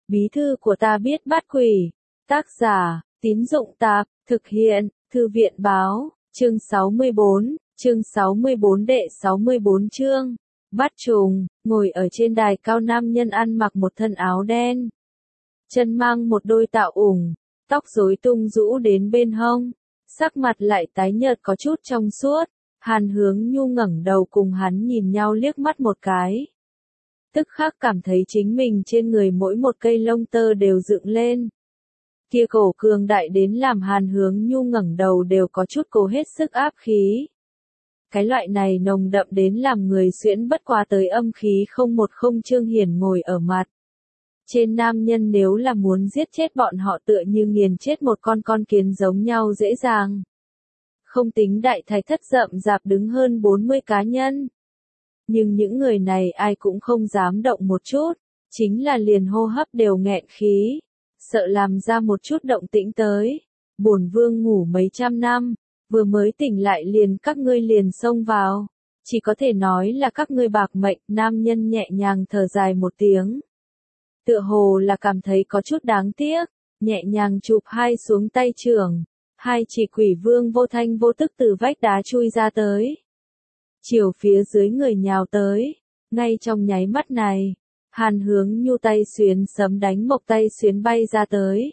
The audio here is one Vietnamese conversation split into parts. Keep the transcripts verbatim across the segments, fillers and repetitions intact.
Bí thư của ta biết bắt quỷ. Tác giả, Tín Dụng Tạp, thực hiện, Thư viện Báo, chương sáu mươi bốn, chương sáu mươi bốn đệ sáu mươi bốn chương. Bắt trùng, ngồi ở trên đài cao nam nhân ăn mặc một thân áo đen. Chân mang một đôi tạo ủng, tóc rối tung rũ đến bên hông, sắc mặt lại tái nhợt có chút trong suốt. Hàn Hướng Nhu ngẩng đầu cùng hắn nhìn nhau liếc mắt một cái. Tức khắc cảm thấy chính mình trên người mỗi một cây lông tơ đều dựng lên. Kia cổ cường đại đến làm Hàn Hướng Nhu ngẩng đầu đều có chút cố hết sức áp khí. Cái loại này nồng đậm đến làm người xuyễn bất quá tới âm khí không một không Trương Hiển ngồi ở mặt. Trên nam nhân nếu là muốn giết chết bọn họ tựa như nghiền chết một con con kiến giống nhau dễ dàng. Không tính đại thạch thất rậm rạp đứng hơn bốn mươi cá nhân. Nhưng những người này ai cũng không dám động một chút, chính là liền hô hấp đều nghẹn khí, sợ làm ra một chút động tĩnh tới. Bổn vương ngủ mấy trăm năm, vừa mới tỉnh lại liền các ngươi liền xông vào, chỉ có thể nói là các ngươi bạc mệnh. Nam nhân nhẹ nhàng thở dài một tiếng. Tựa hồ là cảm thấy có chút đáng tiếc, nhẹ nhàng chụp hai xuống tay trưởng, hai chỉ quỷ vương vô thanh vô tức từ vách đá chui ra tới. Chiều phía dưới người nhào tới, ngay trong nháy mắt này, Hàn Hướng Nhu tay xuyến sấm đánh mộc tay xuyến bay ra tới.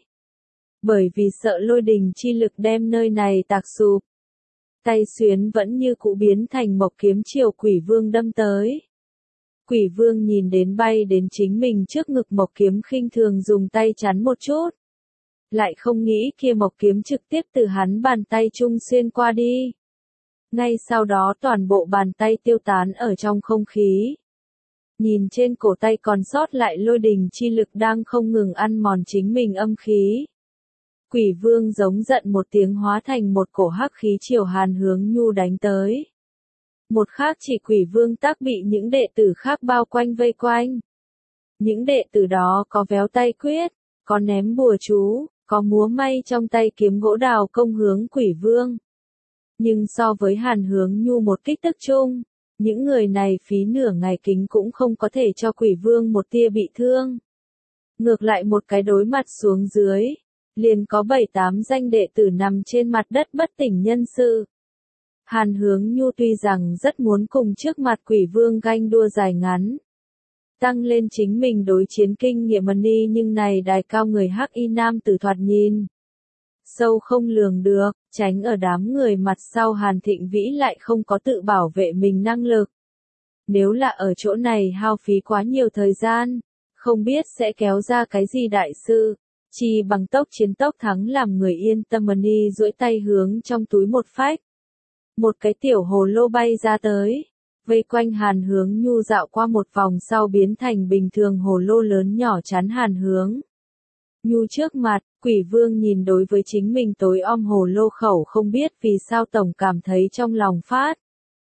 Bởi vì sợ lôi đình chi lực đem nơi này tạc sụp, tay xuyến vẫn như cũ biến thành mộc kiếm chiều quỷ vương đâm tới. Quỷ vương nhìn đến bay đến chính mình trước ngực mộc kiếm khinh thường dùng tay chắn một chút. Lại không nghĩ kia mộc kiếm trực tiếp từ hắn bàn tay trung xuyên qua đi. Ngay sau đó toàn bộ bàn tay tiêu tán ở trong không khí. Nhìn trên cổ tay còn sót lại lôi đình chi lực đang không ngừng ăn mòn chính mình âm khí. Quỷ vương giống giận một tiếng hóa thành một cổ hắc khí chiều Hàn Hướng Nhu đánh tới. Một khác chỉ quỷ vương tác bị những đệ tử khác bao quanh vây quanh. Những đệ tử đó có véo tay quyết, có ném bùa chú, có múa may trong tay kiếm gỗ đào công hướng quỷ vương. Nhưng so với Hàn Hướng Nhu một kích tức chung, những người này phí nửa ngày kính cũng không có thể cho quỷ vương một tia bị thương. Ngược lại một cái đối mặt xuống dưới, liền có bảy tám danh đệ tử nằm trên mặt đất bất tỉnh nhân sự. Hàn Hướng Nhu tuy rằng rất muốn cùng trước mặt quỷ vương ganh đua dài ngắn, tăng lên chính mình đối chiến kinh nghiệm đi, nhưng này đài cao người hắc y nam tử thoạt nhìn sâu không lường được, tránh ở đám người mặt sau Hàn Thịnh Vĩ lại không có tự bảo vệ mình năng lực. Nếu là ở chỗ này hao phí quá nhiều thời gian, không biết sẽ kéo ra cái gì đại sự, chỉ bằng tốc chiến tốc thắng làm người yên tâm đi. Duỗi tay hướng trong túi một phách. Một cái tiểu hồ lô bay ra tới, vây quanh Hàn Hướng Nhu dạo qua một vòng sau biến thành bình thường hồ lô lớn nhỏ chắn Hàn Hướng Nhu trước mặt. Quỷ vương nhìn đối với chính mình tối om hồ lô khẩu không biết vì sao tổng cảm thấy trong lòng phát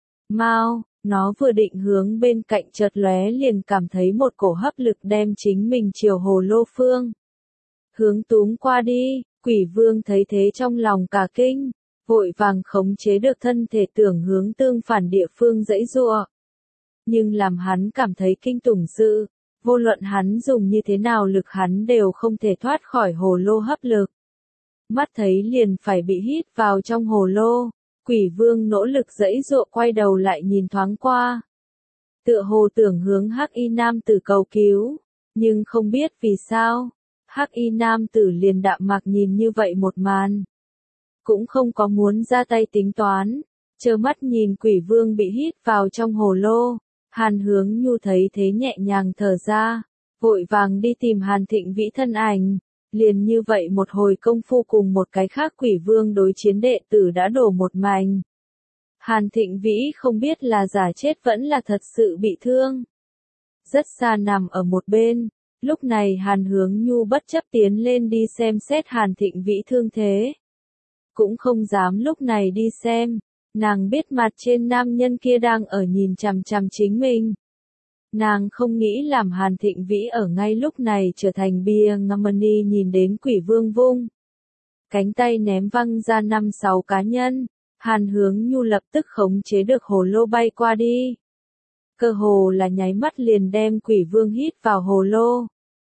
mau, nó vừa định hướng bên cạnh chợt lóe liền cảm thấy một cổ hấp lực đem chính mình chiều hồ lô phương hướng túm qua đi. Quỷ vương thấy thế trong lòng cả kinh, vội vàng khống chế được thân thể tưởng hướng tương phản địa phương dãy giụa. Nhưng làm hắn cảm thấy kinh tủng sự, vô luận hắn dùng như thế nào lực hắn đều không thể thoát khỏi hồ lô hấp lực. Mắt thấy liền phải bị hít vào trong hồ lô, quỷ vương nỗ lực dãy giụa quay đầu lại nhìn thoáng qua. Tựa hồ tưởng hướng hắc y nam tử cầu cứu, nhưng không biết vì sao, hắc y nam tử liền đạm mạc nhìn như vậy một màn. Cũng không có muốn ra tay tính toán, trơ mắt nhìn quỷ vương bị hít vào trong hồ lô. Hàn Hướng Nhu thấy thế nhẹ nhàng thở ra, vội vàng đi tìm Hàn Thịnh Vĩ thân ảnh. Liền như vậy một hồi công phu cùng một cái khác quỷ vương đối chiến đệ tử đã đổ một mảnh. Hàn Thịnh Vĩ không biết là giả chết vẫn là thật sự bị thương. Rất xa nằm ở một bên, lúc này Hàn Hướng Nhu bất chấp tiến lên đi xem xét Hàn Thịnh Vĩ thương thế. Cũng không dám lúc này đi xem. Nàng biết mặt trên nam nhân kia đang ở nhìn chằm chằm chính mình. Nàng không nghĩ làm Hàn Thịnh Vĩ ở ngay lúc này trở thành bia ngâm nhìn đến quỷ vương vung. Cánh tay ném văng ra năm sáu cá nhân, Hàn Hướng Nhu lập tức khống chế được hồ lô bay qua đi. Cơ hồ là nháy mắt liền đem quỷ vương hít vào hồ lô.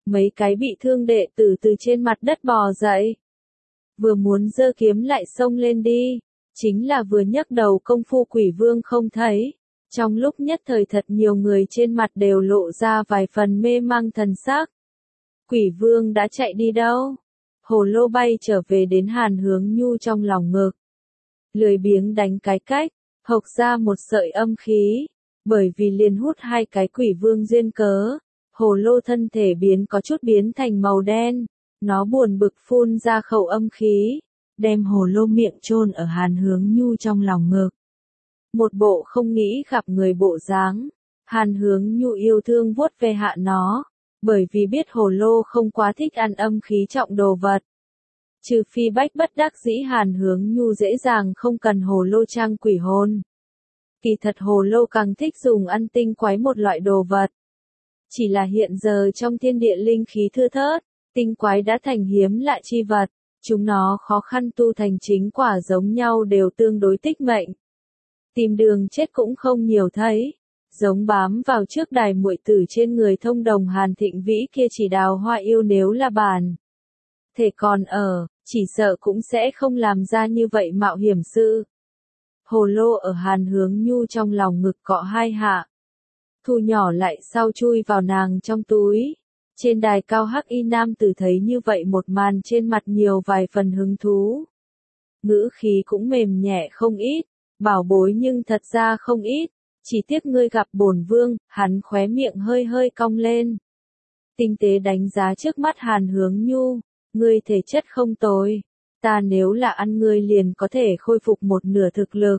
mấy cái bị thương đệ tử từ trên mặt đất bò dậy. Vừa muốn giơ kiếm lại xông lên đi, chính là vừa nhấc đầu công phu quỷ vương không thấy. Trong lúc nhất thời thật nhiều người trên mặt đều lộ ra vài phần mê mang thần sắc. Quỷ vương đã chạy đi đâu? Hồ lô bay trở về đến Hàn Hướng Nhu trong lòng ngực. Lười biếng đánh cái cách, hộc ra một sợi âm khí. Bởi vì liền hút hai cái quỷ vương duyên cớ, hồ lô thân thể biến có chút biến thành màu đen. Nó buồn bực phun ra khẩu âm khí, đem hồ lô miệng chôn ở Hàn Hướng Nhu trong lòng ngực. Một bộ không nghĩ gặp người bộ dáng, Hàn Hướng Nhu yêu thương vuốt ve hạ nó, bởi vì biết hồ lô không quá thích ăn âm khí trọng đồ vật. Trừ phi bách bất đắc dĩ Hàn Hướng Nhu dễ dàng không cần hồ lô trang quỷ hồn. Kỳ thật hồ lô càng thích dùng ăn tinh quái một loại đồ vật. Chỉ là hiện giờ trong thiên địa linh khí thưa thớt, tinh quái đã thành hiếm lạ chi vật, chúng nó khó khăn tu thành chính quả giống nhau đều tương đối tích mệnh. Tìm đường chết cũng không nhiều thấy, giống bám vào trước đài muội tử trên người thông đồng Hàn Thịnh Vĩ kia chỉ đào hoa yêu nếu là bản thể còn ở, chỉ sợ cũng sẽ không làm ra như vậy mạo hiểm sự. Hồ lô ở Hàn Hướng Nhu trong lòng ngực cọ hai hạ, thu nhỏ lại sau chui vào nàng trong túi. Trên đài cao hắc y nam tử thấy như vậy một màn trên mặt nhiều vài phần hứng thú. Ngữ khí cũng mềm nhẹ không ít, bảo bối nhưng thật ra không ít, chỉ tiếc ngươi gặp bổn vương, hắn khóe miệng hơi hơi cong lên. Tinh tế đánh giá trước mắt Hàn Hướng Nhu, ngươi thể chất không tồi, ta nếu là ăn ngươi liền có thể khôi phục một nửa thực lực.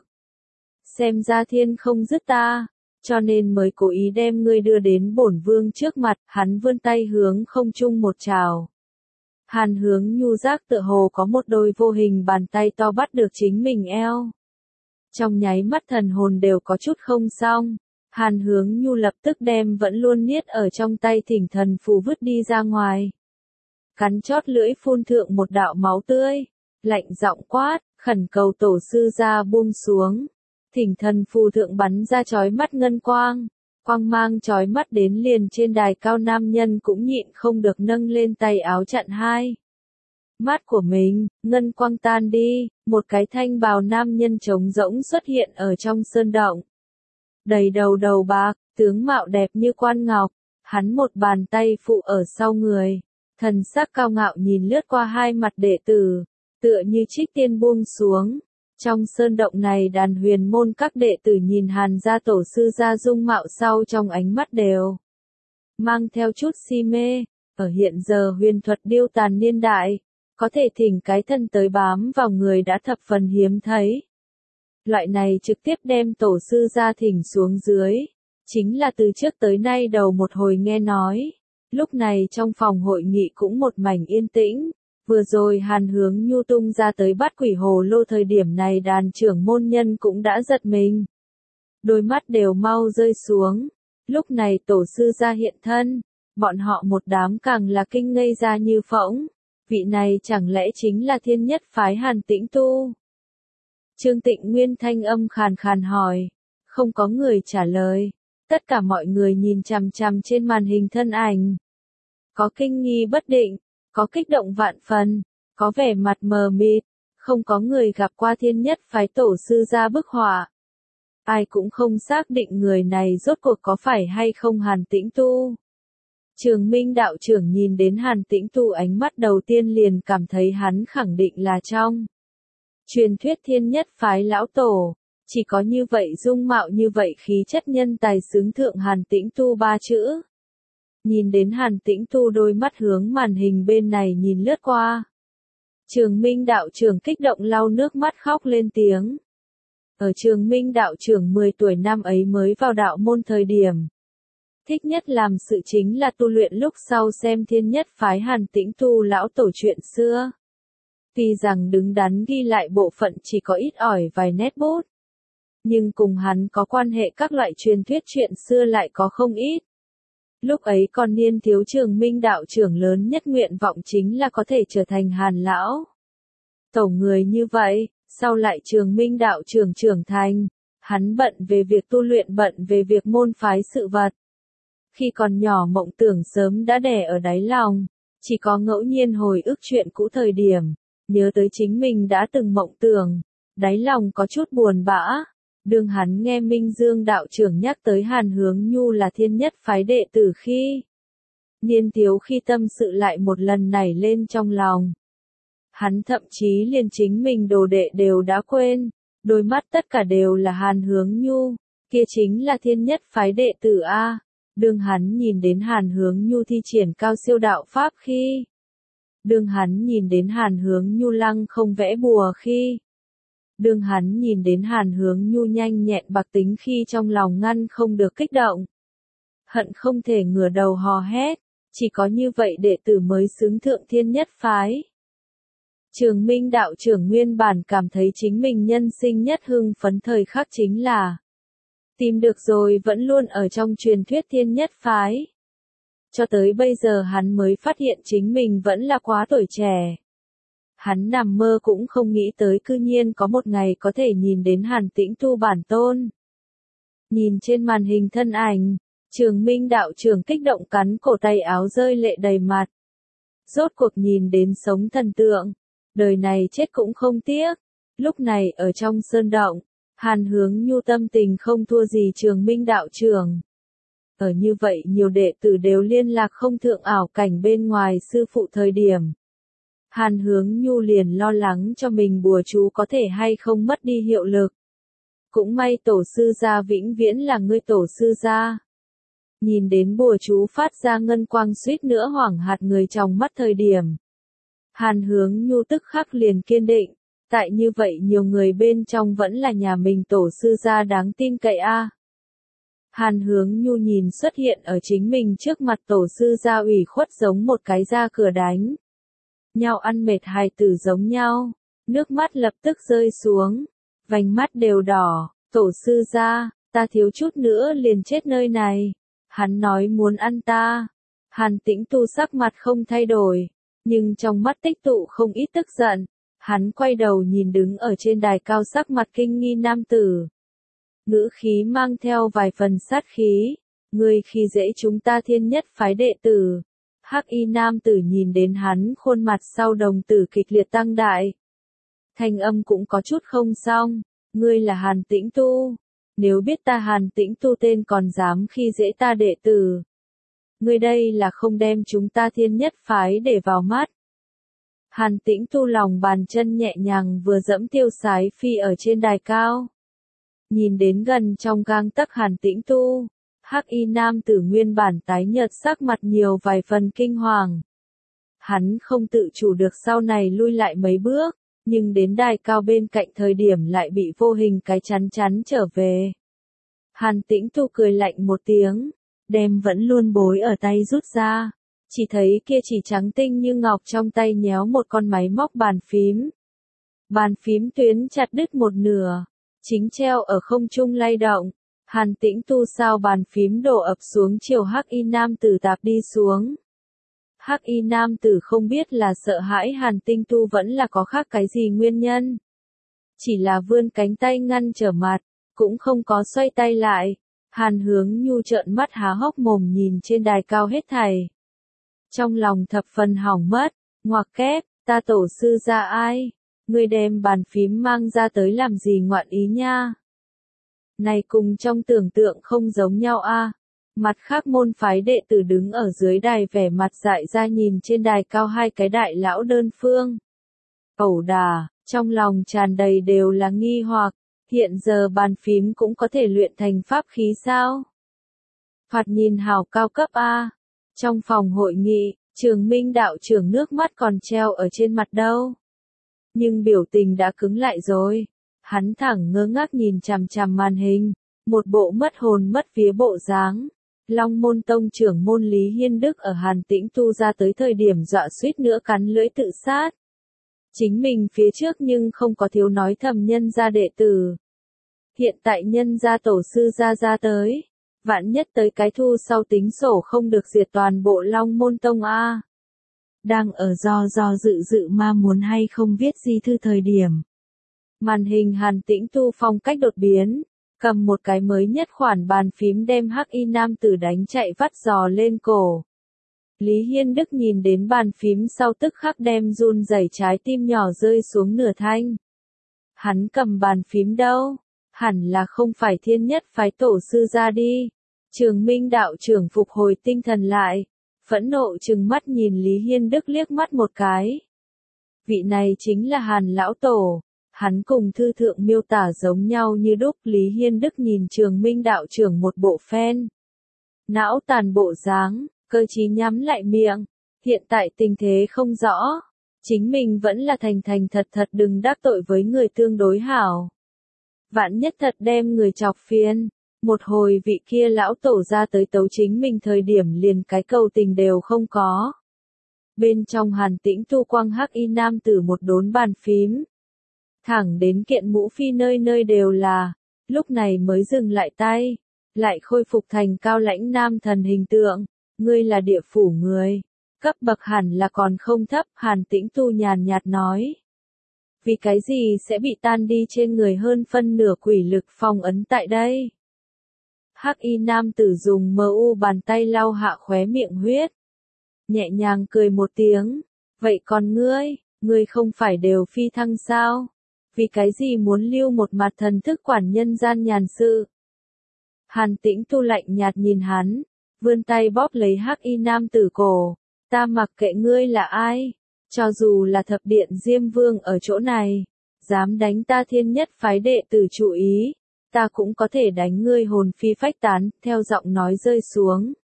Xem ra thiên không dứt ta, cho nên mới cố ý đem ngươi đưa đến bổn vương trước mặt, hắn vươn tay hướng không trung một trào. Hàn Hướng Nhu giác tựa hồ có một đôi vô hình bàn tay to bắt được chính mình eo. Trong nháy mắt thần hồn đều có chút không xong, Hàn Hướng Nhu lập tức đem vẫn luôn niết ở trong tay thỉnh thần phù vứt đi ra ngoài. Cắn chót lưỡi phun thượng một đạo máu tươi, lạnh giọng quát, khẩn cầu tổ sư ra buông xuống. Thỉnh thần phù thượng bắn ra chói mắt ngân quang, quang mang chói mắt đến liền trên đài cao nam nhân cũng nhịn không được nâng lên tay áo chặn hai mắt của mình, ngân quang tan đi, một cái thanh bào nam nhân trống rỗng xuất hiện ở trong sơn động. Đầy đầu đầu bạc, tướng mạo đẹp như quan ngọc, hắn một bàn tay phụ ở sau người, thần sắc cao ngạo nhìn lướt qua hai mặt đệ tử, tựa như trích tiên buông xuống. Trong sơn động này đàn huyền môn các đệ tử nhìn Hàn gia tổ sư gia dung mạo sau trong ánh mắt đều mang theo chút si mê, ở hiện giờ huyền thuật điêu tàn niên đại, có thể thỉnh cái thân tới bám vào người đã thập phần hiếm thấy. Loại này trực tiếp đem tổ sư gia thỉnh xuống dưới, chính là từ trước tới nay đầu một hồi nghe nói. Lúc này trong phòng hội nghị cũng một mảnh yên tĩnh. Vừa rồi Hàn Hướng Nhu tung ra tới bắt quỷ hồ lô thời điểm này đàn trưởng môn nhân cũng đã giật mình. Đôi mắt đều mau rơi xuống. Lúc này tổ sư gia hiện thân, bọn họ một đám càng là kinh ngây ra như phỗng. Vị này chẳng lẽ chính là thiên nhất phái Hàn Tĩnh Tu? Trương Tịnh Nguyên thanh âm khàn khàn hỏi. Không có người trả lời. Tất cả mọi người nhìn chằm chằm trên màn hình thân ảnh. Có kinh nghi bất định. Có kích động vạn phần, có vẻ mặt mờ mịt, không có người gặp qua thiên nhất phái tổ sư gia bức họa. Ai cũng không xác định người này rốt cuộc có phải hay không Hàn Tĩnh Tu. Trường Minh đạo trưởng nhìn đến Hàn Tĩnh Tu ánh mắt đầu tiên liền cảm thấy hắn khẳng định là trong truyền thuyết thiên nhất phái lão tổ, chỉ có như vậy dung mạo như vậy khí chất nhân tài xứng thượng Hàn Tĩnh Tu ba chữ. Nhìn đến Hàn Tĩnh Tu đôi mắt hướng màn hình bên này nhìn lướt qua. Trường Minh đạo trưởng kích động lau nước mắt khóc lên tiếng. Ở Trường Minh đạo trưởng mười tuổi năm ấy mới vào đạo môn thời điểm. Thích nhất làm sự chính là tu luyện lúc sau xem thiên nhất phái Hàn Tĩnh Tu lão tổ chuyện xưa. Tuy rằng đứng đắn ghi lại bộ phận chỉ có ít ỏi vài nét bút. Nhưng cùng hắn có quan hệ các loại truyền thuyết chuyện xưa lại có không ít. Lúc ấy còn niên thiếu Trường Minh đạo trưởng lớn nhất nguyện vọng chính là có thể trở thành Hàn lão tổ người như vậy, sau lại Trường Minh đạo trưởng trưởng thành, hắn bận về việc tu luyện bận về việc môn phái sự vật. Khi còn nhỏ mộng tưởng sớm đã đè ở đáy lòng, chỉ có ngẫu nhiên hồi ức chuyện cũ thời điểm, nhớ tới chính mình đã từng mộng tưởng, đáy lòng có chút buồn bã. Đương hắn nghe Minh Dương đạo trưởng nhắc tới Hàn Hướng Nhu là thiên nhất phái đệ tử khi niên thiếu khi tâm sự lại một lần nảy lên trong lòng. Hắn thậm chí liền chính mình đồ đệ đều đã quên, đôi mắt tất cả đều là Hàn Hướng Nhu, kia chính là thiên nhất phái đệ tử A. Đương hắn nhìn đến Hàn Hướng Nhu thi triển cao siêu đạo pháp khi, đương hắn nhìn đến Hàn Hướng Nhu lăng không vẽ bùa khi, đương hắn nhìn đến Hàn Hướng Nhu nhanh nhẹn bạc tính khi trong lòng ngăn không được kích động. Hận không thể ngửa đầu hò hét, chỉ có như vậy đệ tử mới xứng thượng thiên nhất phái. Trường Minh đạo trưởng nguyên bản cảm thấy chính mình nhân sinh nhất hưng phấn thời khắc chính là tìm được rồi vẫn luôn ở trong truyền thuyết thiên nhất phái. Cho tới bây giờ hắn mới phát hiện chính mình vẫn là quá tuổi trẻ. Hắn nằm mơ cũng không nghĩ tới cư nhiên có một ngày có thể nhìn đến Hàn Tĩnh Tu bản tôn. Nhìn trên màn hình thân ảnh, Trường Minh đạo trưởng kích động cắn cổ tay áo rơi lệ đầy mặt. Rốt cuộc nhìn đến sống thần tượng, đời này chết cũng không tiếc. Lúc này ở trong sơn động, Hàn Hướng Nhu tâm tình không thua gì Trường Minh đạo trưởng. Ở như vậy nhiều đệ tử đều liên lạc không thượng ảo cảnh bên ngoài sư phụ thời điểm. Hàn Hướng Nhu liền lo lắng cho mình bùa chú có thể hay không mất đi hiệu lực. Cũng may tổ sư gia vĩnh viễn là ngươi tổ sư gia. Nhìn đến bùa chú phát ra ngân quang suýt nữa hoảng hạt người trong mắt thời điểm. Hàn Hướng Nhu tức khắc liền kiên định, tại như vậy nhiều người bên trong vẫn là nhà mình tổ sư gia đáng tin cậy a. Hàn Hướng Nhu nhìn xuất hiện ở chính mình trước mặt tổ sư gia ủy khuất giống một cái ra cửa đánh. Nhau ăn mệt hài tử giống nhau, nước mắt lập tức rơi xuống, vành mắt đều đỏ, tổ sư gia, ta thiếu chút nữa liền chết nơi này, hắn nói muốn ăn ta. Hàn Tĩnh Tu sắc mặt không thay đổi, nhưng trong mắt tích tụ không ít tức giận, hắn quay đầu nhìn đứng ở trên đài cao sắc mặt kinh nghi nam tử. Ngữ khí mang theo vài phần sát khí, ngươi khi dễ chúng ta thiên nhất phái đệ tử. Hắc y nam tử nhìn đến hắn khuôn mặt sau đồng tử kịch liệt tăng đại. Thanh âm cũng có chút không xong, ngươi là Hàn Tĩnh Tu. Nếu biết ta Hàn Tĩnh Tu tên còn dám khi dễ ta đệ tử. Ngươi đây là không đem chúng ta thiên nhất phái để vào mắt. Hàn Tĩnh Tu lòng bàn chân nhẹ nhàng vừa dẫm tiêu sái phi ở trên đài cao. Nhìn đến gần trong gang tấc Hàn Tĩnh Tu. Hắc y nam tử nguyên bản tái nhợt sắc mặt nhiều vài phần kinh hoàng. Hắn không tự chủ được sau này lui lại mấy bước, nhưng đến đài cao bên cạnh thời điểm lại bị vô hình cái chắn chắn trở về. Hàn Tĩnh Tu cười lạnh một tiếng, đem vẫn luôn bối ở tay rút ra, chỉ thấy kia chỉ trắng tinh như ngọc trong tay nhéo một con máy móc bàn phím. Bàn phím tuyến chặt đứt một nửa, chính treo ở không trung lay động. Hàn Tĩnh Tu sao bàn phím đổ ập xuống chiều Hắc y nam tử tạp đi xuống. Hắc y nam tử không biết là sợ hãi Hàn Tĩnh Tu vẫn là có khác cái gì nguyên nhân. Chỉ là vươn cánh tay ngăn trở mặt, cũng không có xoay tay lại. Hàn Hướng Nhu trợn mắt há hốc mồm nhìn trên đài cao hết thảy. Trong lòng thập phần hỏng mất, ngoặc kép, ta tổ sư ra ai? Ngươi đem bàn phím mang ra tới làm gì ngoạn ý nha? Này cùng trong tưởng tượng không giống nhau a. Mặt khác môn phái đệ tử đứng ở dưới đài vẻ mặt dại ra nhìn trên đài cao hai cái đại lão đơn phương. Ẩu đà, trong lòng tràn đầy đều là nghi hoặc, hiện giờ bàn phím cũng có thể luyện thành pháp khí sao? Thoạt nhìn hào cao cấp a. Trong phòng hội nghị, Trường Minh đạo trưởng nước mắt còn treo ở trên mặt đâu. Nhưng biểu tình đã cứng lại rồi. Hắn thẳng ngơ ngác nhìn chằm chằm màn hình, một bộ mất hồn mất vía bộ dáng. Long Môn Tông trưởng môn Lý Hiên Đức ở Hàn Tĩnh Tu ra tới thời điểm dọa suýt nữa cắn lưỡi tự sát. Chính mình phía trước nhưng không có thiếu nói thầm nhân gia đệ tử. Hiện tại nhân gia tổ sư ra ra tới, vạn nhất tới cái thu sau tính sổ không được diệt toàn bộ Long Môn Tông a. Đang ở do do dự dự ma muốn hay không viết di thư thời điểm. Màn hình Hàn Tĩnh Tu phong cách đột biến, cầm một cái mới nhất khoản bàn phím đem hắc y nam tử đánh chạy vắt giò lên cổ. Lý Hiên Đức nhìn đến bàn phím sau tức khắc đem run rẩy trái tim nhỏ rơi xuống nửa thanh. Hắn cầm bàn phím đâu? Hẳn là không phải Thiên Nhất phái tổ sư ra đi. Trường Minh đạo trưởng phục hồi tinh thần lại, phẫn nộ trừng mắt nhìn Lý Hiên Đức liếc mắt một cái. Vị này chính là Hàn lão tổ, hắn cùng thư thượng miêu tả giống nhau như đúc. Lý Hiên Đức nhìn Trường Minh đạo trưởng một bộ phen. Não tàn bộ dáng, cơ trí nhắm lại miệng, hiện tại tình thế không rõ. Chính mình vẫn là thành thành thật thật đừng đắc tội với người tương đối hảo. Vạn nhất thật đem người chọc phiền, một hồi vị kia lão tổ ra tới tấu chính mình thời điểm liền cái cầu tình đều không có. Bên trong Hàn Tĩnh Tu quang hắc y nam tử một đốn bàn phím. Thẳng đến kiện mũ phi nơi nơi đều là, lúc này mới dừng lại tay, lại khôi phục thành cao lãnh nam thần hình tượng, ngươi là địa phủ người. Cấp bậc hẳn là còn không thấp, Hàn Tĩnh Tu nhàn nhạt nói. Vì cái gì sẽ bị tan đi trên người hơn phân nửa quỷ lực phong ấn tại đây? Hắc y nam tử dùng mờ u bàn tay lau hạ khóe miệng huyết. Nhẹ nhàng cười một tiếng. Vậy còn ngươi, ngươi không phải đều phi thăng sao? Vì cái gì muốn lưu một mặt thần thức quản nhân gian nhàn sự? Hàn Tĩnh Tu lạnh nhạt nhìn hắn, vươn tay bóp lấy hắc y nam tử cổ. Ta mặc kệ ngươi là ai, cho dù là thập điện Diêm Vương ở chỗ này, dám đánh ta Thiên Nhất phái đệ tử chú ý, ta cũng có thể đánh ngươi hồn phi phách tán, theo giọng nói rơi xuống.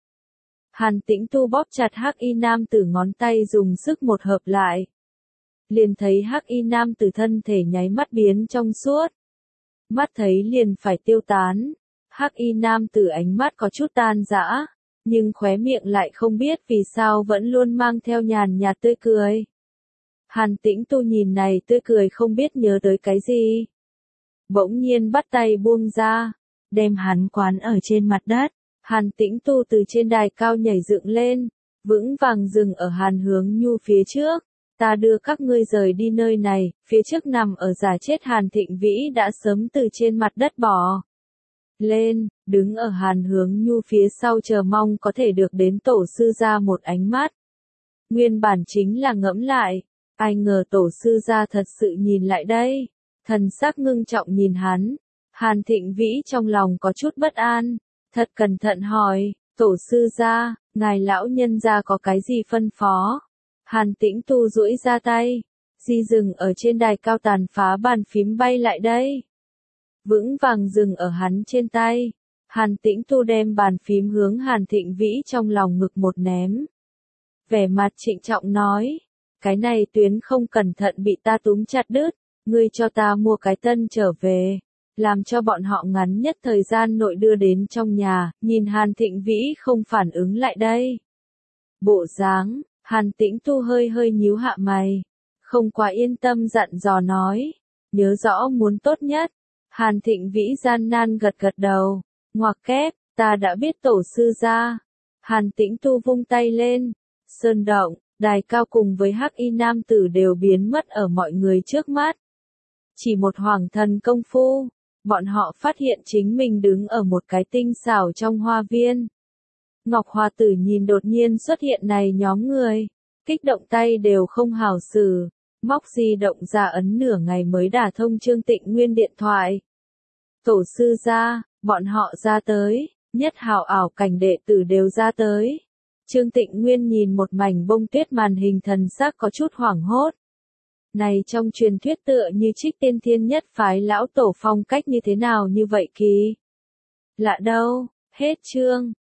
Hàn Tĩnh Tu bóp chặt hắc y nam tử ngón tay dùng sức một hợp lại. Liền thấy hắc y nam tử thân thể nháy mắt biến trong suốt. Mắt thấy liền phải tiêu tán, hắc y nam tử ánh mắt có chút tan rã. Nhưng khóe miệng lại không biết vì sao vẫn luôn mang theo nhàn nhạt tươi cười. Hàn Tĩnh Tu nhìn này tươi cười không biết nhớ tới cái gì. Bỗng nhiên bắt tay buông ra, đem hắn quán ở trên mặt đất. Hàn Tĩnh Tu từ trên đài cao nhảy dựng lên, vững vàng dừng ở Hàn Hướng Nhu phía trước. Ta đưa các ngươi rời đi nơi này, phía trước nằm ở giả chết Hàn Thịnh Vĩ đã sớm từ trên mặt đất bỏ lên, đứng ở Hàn Hướng Nhu phía sau chờ mong có thể được đến tổ sư ra một ánh mắt. Nguyên bản chính là ngẫm lại, ai ngờ tổ sư ra thật sự nhìn lại đây, thần sắc ngưng trọng nhìn hắn. Hàn Thịnh Vĩ trong lòng có chút bất an, thật cẩn thận hỏi, tổ sư ra, ngài lão nhân ra có cái gì phân phó? Hàn Tĩnh Tu duỗi ra tay, di dừng ở trên đài cao tàn phá bàn phím bay lại đây. Vững vàng dừng ở hắn trên tay. Hàn Tĩnh Tu đem bàn phím hướng Hàn Thịnh Vĩ trong lòng ngực một ném. Vẻ mặt trịnh trọng nói, cái này tuyến không cẩn thận bị ta túm chặt đứt, ngươi cho ta mua cái tân trở về, làm cho bọn họ ngắn nhất thời gian nội đưa đến trong nhà. Nhìn Hàn Thịnh Vĩ không phản ứng lại đây. Bộ dáng, Hàn Tĩnh Tu hơi hơi nhíu hạ mày, không quá yên tâm dặn dò nói, nhớ rõ muốn tốt nhất. Hàn Thịnh Vĩ gian nan gật gật đầu, ngoặc kép, ta đã biết tổ sư ra. Hàn Tĩnh Tu vung tay lên, sơn động, đài cao cùng với hắc y nam tử đều biến mất ở mọi người trước mắt. Chỉ một hoàng thần công phu, bọn họ phát hiện chính mình đứng ở một cái tinh xảo trong hoa viên. Ngọc Hoa Tử nhìn đột nhiên xuất hiện này nhóm người, kích động tay đều không hảo xử, móc di động ra ấn nửa ngày mới đả thông Trương Tịnh Nguyên điện thoại. Tổ sư ra, bọn họ ra tới, nhất hào ảo cảnh đệ tử đều ra tới. Trương Tịnh Nguyên nhìn một mảnh bông tuyết màn hình thần sắc có chút hoảng hốt. Này trong truyền thuyết tựa như Trích Tiên Thiên Nhất phái lão tổ phong cách như thế nào như vậy kỳ? Lạ đâu, hết chương.